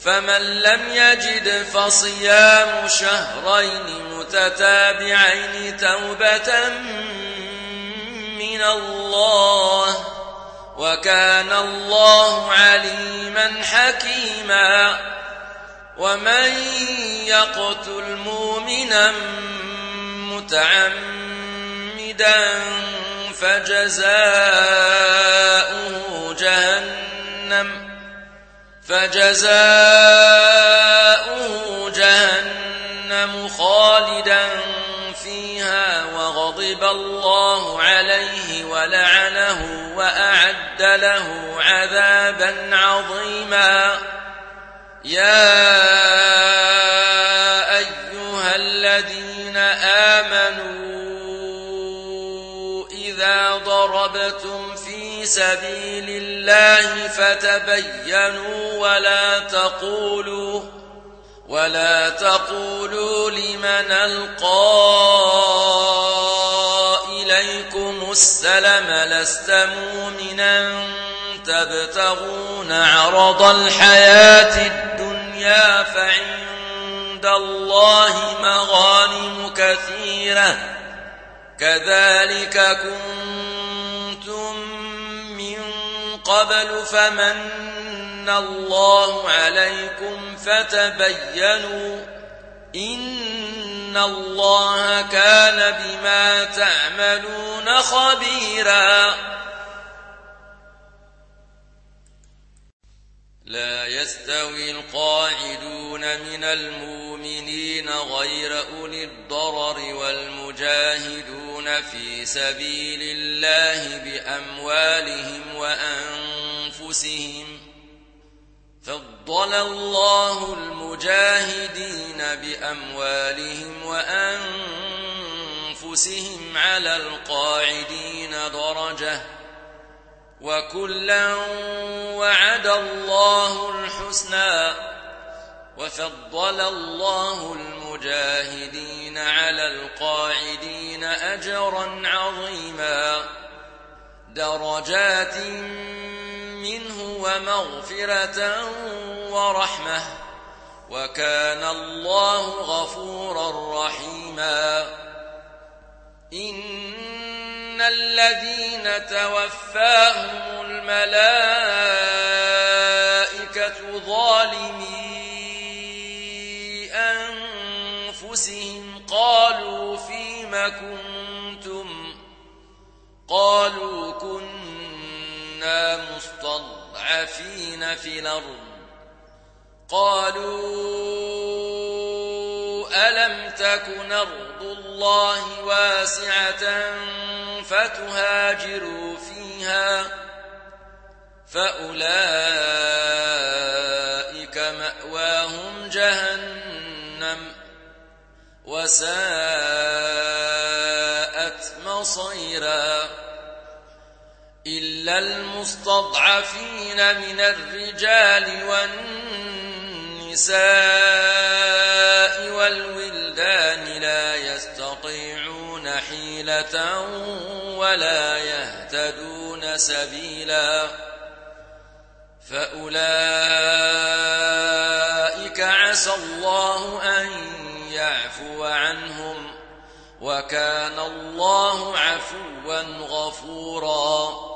فمن لم يجد فصيام شهرين متتابعين توبة من الله وكان الله عليما حكيما. ومن يقتل مؤمنا متعمدا فجزاؤه جهنم خالدا فيها وغضب الله عليه ولعنه وأعد له عذابا عظيما. يا أيها الذين آمنوا إذا ضربتم في سبيل الله فتبينوا ولا تقولوا لمن ألقى إليكم السلام لست مؤمنا تبتغون عرض الحياة الدنيا فعند الله مغانم كثيرة كذلك كنتم من قبل فمن الله عليكم فتبينوا إن الله كان بما تعملون خبيرا. لا يستوي القاعدون من المؤمنين غير أولي الضرر والمجاهدون في سبيل الله بأموالهم وأنفسهم فضل الله المجاهدين بأموالهم وأنفسهم على القاعدين درجة وكلا وعد الله الحسنى وفضل الله المجاهدين على القاعدين أجرا عظيما درجات منه ومغفرة ورحمة وكان الله غفورا رحيما. إن الذين توفاهم الملائكة ظالمي أنفسهم قالوا فيم كنتم قالوا كنا مستضعفين في الأرض قالوا ألم تكن أرض الله واسعة فتهاجروا فيها فأولئك مأواهم جهنم وساءت مصيرا. إلا المستضعفين من الرجال والنساء والولدان لا يستطيعون حيلة ولا يهتدون سبيلا فأولئك عسى الله أن يعفو عنهم وكان الله عفوا غفورا.